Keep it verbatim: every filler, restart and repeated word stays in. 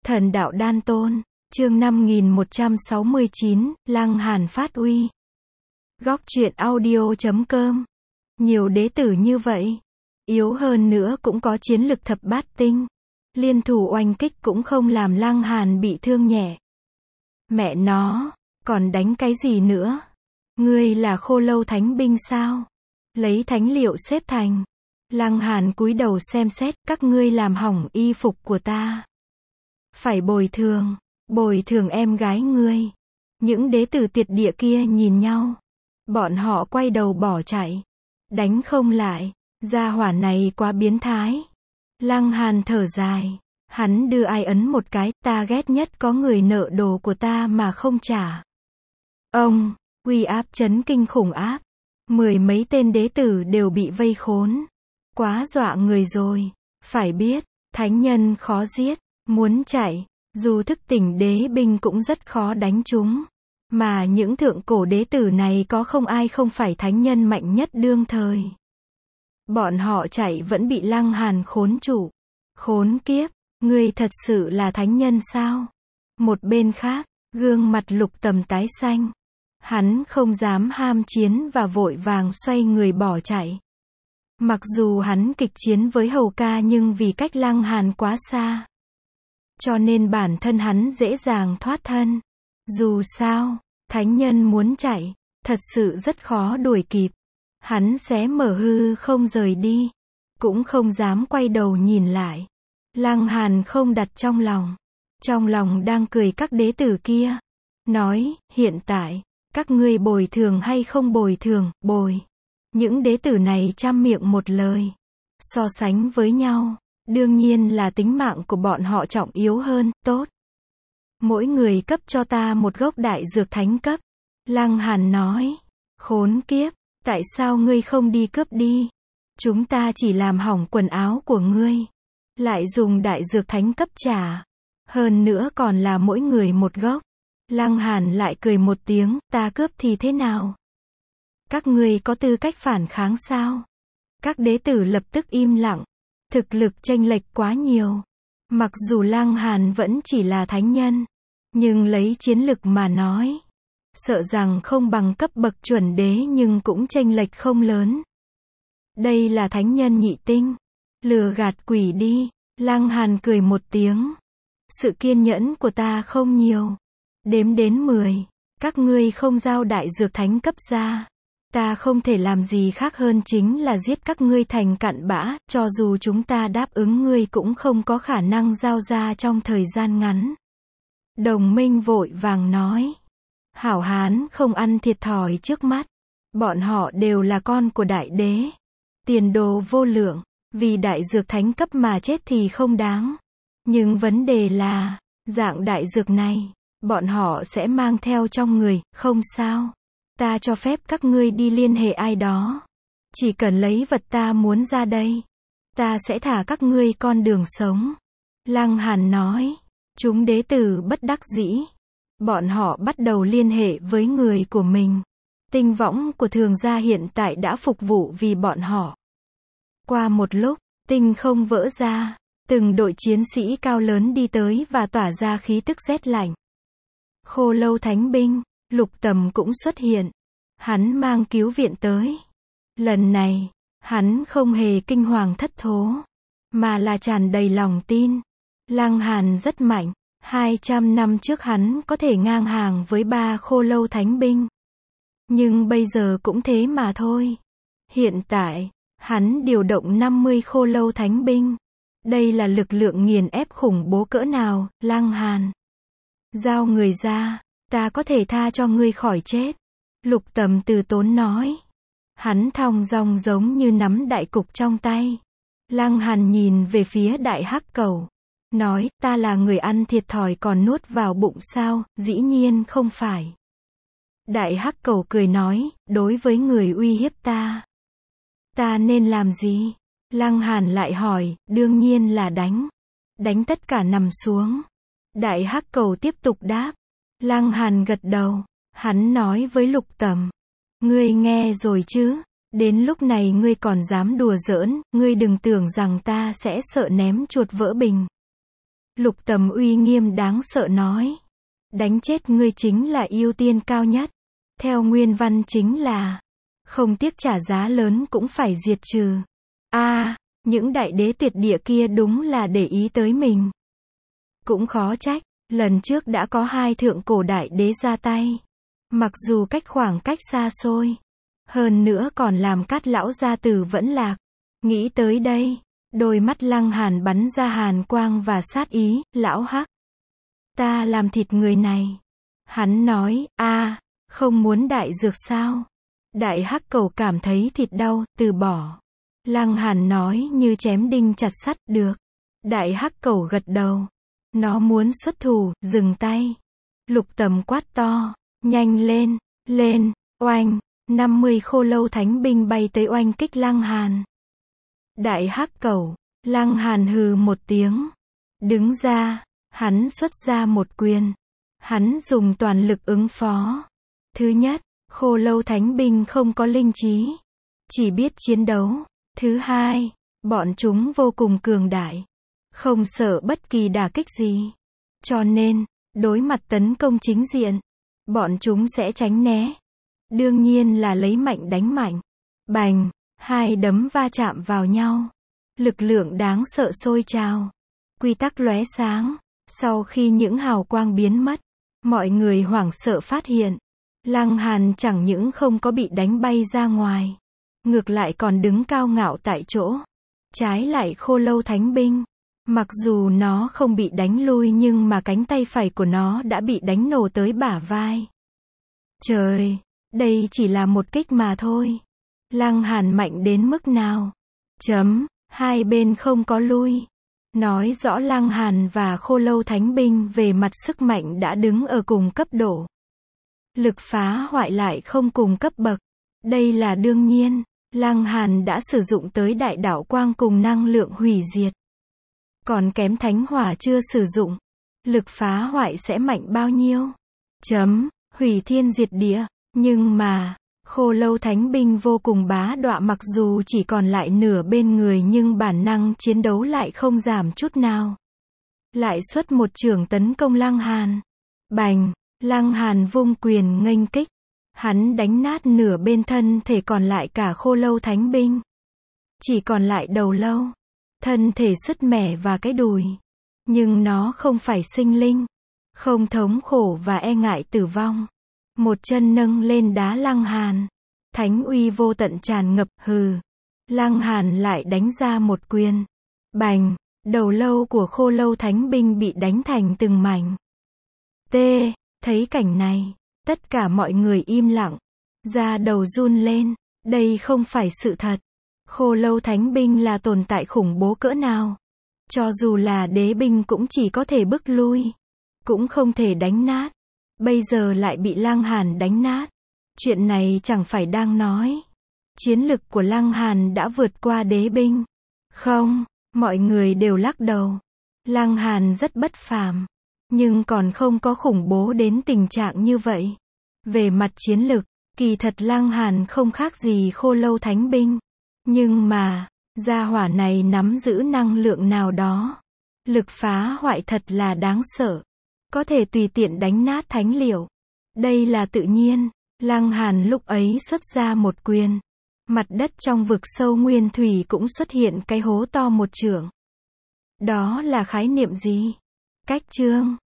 Thần đạo đan tôn, chương năm nghìn một trăm sáu mươi chín, Lăng Hàn phát uy. Góc truyện audio chấm com. Nhiều đế tử như vậy, yếu hơn nữa cũng có chiến lực thập bát tinh. Liên thủ oanh kích cũng không làm Lăng Hàn bị thương nhẹ. Mẹ nó, còn đánh cái gì nữa? Ngươi là khô lâu thánh binh sao? Lấy thánh liệu xếp thành. Lăng Hàn cúi đầu xem xét, các ngươi làm hỏng y phục của ta. Phải bồi thường, bồi thường em gái ngươi. Những đế tử tuyệt địa kia nhìn nhau. Bọn họ quay đầu bỏ chạy. Đánh không lại, gia hỏa này quá biến thái. Lăng Hàn thở dài. Hắn đưa ai ấn một cái, ta ghét nhất có người nợ đồ của ta mà không trả. Ông, uy áp chấn kinh khủng áp. Mười mấy tên đế tử đều bị vây khốn. Quá dọa người rồi. Phải biết, thánh nhân khó giết. Muốn chạy, dù thức tỉnh đế binh cũng rất khó đánh chúng. Mà những thượng cổ đế tử này có không ai không phải thánh nhân mạnh nhất đương thời. Bọn họ chạy vẫn bị Lăng Hàn khốn trụ. Khốn kiếp, ngươi thật sự là thánh nhân sao? Một bên khác, gương mặt Lục Tầm tái xanh. Hắn không dám ham chiến và vội vàng xoay người bỏ chạy. Mặc dù hắn kịch chiến với Hầu Ca nhưng vì cách Lăng Hàn quá xa, cho nên bản thân hắn dễ dàng thoát thân. Dù sao, thánh nhân muốn chạy, thật sự rất khó đuổi kịp. Hắn xé mở hư không rời đi, cũng không dám quay đầu nhìn lại. Lăng Hàn không đặt trong lòng. Trong lòng đang cười các đế tử kia. Nói, hiện tại, các ngươi bồi thường hay không bồi thường, bồi. Những đế tử này trăm miệng một lời. So sánh với nhau, đương nhiên là tính mạng của bọn họ trọng yếu hơn, tốt. Mỗi người cấp cho ta một gốc đại dược thánh cấp. Lăng Hàn nói, khốn kiếp, tại sao ngươi không đi cướp đi? Chúng ta chỉ làm hỏng quần áo của ngươi. Lại dùng đại dược thánh cấp trả. Hơn nữa còn là mỗi người một gốc. Lăng Hàn lại cười một tiếng, ta cướp thì thế nào? Các ngươi có tư cách phản kháng sao? Các đế tử lập tức im lặng. Thực lực chênh lệch quá nhiều. Mặc dù Lăng Hàn vẫn chỉ là thánh nhân, nhưng lấy chiến lực mà nói, sợ rằng không bằng cấp bậc chuẩn đế nhưng cũng chênh lệch không lớn. Đây là thánh nhân nhị tinh. Lừa gạt quỷ đi. Lăng Hàn cười một tiếng. Sự kiên nhẫn của ta không nhiều. Đếm đến mười. Các ngươi không giao đại dược thánh cấp ra. Ta không thể làm gì khác hơn chính là giết các ngươi thành cặn bã, cho dù chúng ta đáp ứng ngươi cũng không có khả năng giao ra trong thời gian ngắn. Đồng minh vội vàng nói. Hảo hán không ăn thiệt thòi trước mắt. Bọn họ đều là con của đại đế. Tiền đồ vô lượng. Vì đại dược thánh cấp mà chết thì không đáng. Nhưng vấn đề là, dạng đại dược này, bọn họ sẽ mang theo trong người, không sao. Ta cho phép các ngươi đi liên hệ ai đó. Chỉ cần lấy vật ta muốn ra đây, ta sẽ thả các ngươi con đường sống. Lăng Hàn nói. Chúng đế tử bất đắc dĩ. Bọn họ bắt đầu liên hệ với người của mình. Tinh võng của thường gia hiện tại đã phục vụ vì bọn họ. Qua một lúc, tinh không vỡ ra. Từng đội chiến sĩ cao lớn đi tới và tỏa ra khí tức rét lạnh. Khô lâu thánh binh. Lục Tầm cũng xuất hiện. Hắn mang cứu viện tới. Lần này, hắn không hề kinh hoàng thất thố, mà là tràn đầy lòng tin. Lăng Hàn rất mạnh. hai trăm năm trước hắn có thể ngang hàng với ba khô lâu thánh binh. Nhưng bây giờ cũng thế mà thôi. Hiện tại, hắn điều động năm mươi khô lâu thánh binh. Đây là lực lượng nghiền ép khủng bố cỡ nào, Lăng Hàn. Giao người ra. Ta có thể tha cho ngươi khỏi chết. Lục Tầm từ tốn nói. Hắn thong dong giống như nắm đại cục trong tay. Lăng Hàn nhìn về phía đại hắc cầu. Nói, ta là người ăn thiệt thòi còn nuốt vào bụng sao, dĩ nhiên không phải. Đại hắc cầu cười nói, đối với người uy hiếp ta, ta nên làm gì? Lăng Hàn lại hỏi, đương nhiên là đánh. Đánh tất cả nằm xuống. Đại hắc cầu tiếp tục đáp. Lăng Hàn gật đầu. Hắn nói với Lục Tầm. Ngươi nghe rồi chứ? Đến lúc này ngươi còn dám đùa giỡn, ngươi đừng tưởng rằng ta sẽ sợ ném chuột vỡ bình. Lục Tầm uy nghiêm đáng sợ nói. Đánh chết ngươi chính là ưu tiên cao nhất. Theo nguyên văn chính là, không tiếc trả giá lớn cũng phải diệt trừ. A, à, những đại đế tuyệt địa kia đúng là để ý tới mình. Cũng khó trách, lần trước đã có hai thượng cổ đại đế ra tay. Mặc dù cách khoảng cách xa xôi, hơn nữa còn làm Cát lão gia tử vẫn lạc. Nghĩ tới đây, đôi mắt Lăng Hàn bắn ra hàn quang và sát ý, lão hắc. Ta làm thịt người này. Hắn nói, a, à, không muốn đại dược sao? Đại hắc cầu cảm thấy thịt đau, từ bỏ. Lăng Hàn nói như chém đinh chặt sắt, được. Đại hắc cầu gật đầu. Nó muốn xuất thủ, dừng tay. Lục Tầm quát to, nhanh lên, lên, oanh. năm mươi khô lâu thánh binh bay tới oanh kích Lăng Hàn. Đại hắc cầu, Lăng Hàn hừ một tiếng. Đứng ra, hắn xuất ra một quyền. Hắn dùng toàn lực ứng phó. Thứ nhất, khô lâu thánh binh không có linh trí, chỉ biết chiến đấu. Thứ hai, bọn chúng vô cùng cường đại, không sợ bất kỳ đả kích gì. Cho nên, đối mặt tấn công chính diện, bọn chúng sẽ tránh né. Đương nhiên là lấy mạnh đánh mạnh. Bành, hai đấm va chạm vào nhau. Lực lượng đáng sợ sôi trào. Quy tắc lóe sáng. Sau khi những hào quang biến mất, mọi người hoảng sợ phát hiện, Lăng Hàn chẳng những không có bị đánh bay ra ngoài, ngược lại còn đứng cao ngạo tại chỗ. Trái lại khô lâu thánh binh, mặc dù nó không bị đánh lui nhưng mà cánh tay phải của nó đã bị đánh nổ tới bả vai. Trời, đây chỉ là một kích mà thôi. Lăng Hàn mạnh đến mức nào? Chấm, hai bên không có lui. Nói rõ Lăng Hàn và khô lâu thánh binh về mặt sức mạnh đã đứng ở cùng cấp độ. Lực phá hoại lại không cùng cấp bậc. Đây là đương nhiên. Lăng Hàn đã sử dụng tới đại đạo quang cùng năng lượng hủy diệt. Còn kém thánh hỏa chưa sử dụng. Lực phá hoại sẽ mạnh bao nhiêu? Chấm, hủy thiên diệt địa. Nhưng mà, khô lâu thánh binh vô cùng bá đọa, mặc dù chỉ còn lại nửa bên người nhưng bản năng chiến đấu lại không giảm chút nào. Lại xuất một chưởng tấn công Lăng Hàn. Bành, Lăng Hàn vung quyền nghênh kích. Hắn đánh nát nửa bên thân thể còn lại cả khô lâu thánh binh. Chỉ còn lại đầu lâu, thân thể sứt mẻ và cái đùi. Nhưng nó không phải sinh linh, không thống khổ và e ngại tử vong. Một chân nâng lên đá Lăng Hàn. Thánh uy vô tận tràn ngập, hừ. Lăng Hàn lại đánh ra một quyền. Bành, đầu lâu của khô lâu thánh binh bị đánh thành từng mảnh. T, thấy cảnh này, tất cả mọi người im lặng. Da đầu run lên. Đây không phải sự thật. Khô lâu thánh binh là tồn tại khủng bố cỡ nào. Cho dù là đế binh cũng chỉ có thể bức lui, cũng không thể đánh nát. Bây giờ lại bị Lăng Hàn đánh nát. Chuyện này chẳng phải đang nói chiến lực của Lăng Hàn đã vượt qua đế binh. Không, mọi người đều lắc đầu. Lăng Hàn rất bất phàm, nhưng còn không có khủng bố đến tình trạng như vậy. Về mặt chiến lực, kỳ thật Lăng Hàn không khác gì khô lâu thánh binh. Nhưng mà, gia hỏa này nắm giữ năng lượng nào đó. Lực phá hoại thật là đáng sợ. Có thể tùy tiện đánh nát thánh liệu. Đây là tự nhiên. Lăng Hàn lúc ấy xuất ra một quyền. Mặt đất trong vực sâu nguyên thủy cũng xuất hiện cái hố to một trượng. Đó là khái niệm gì? Cách chương.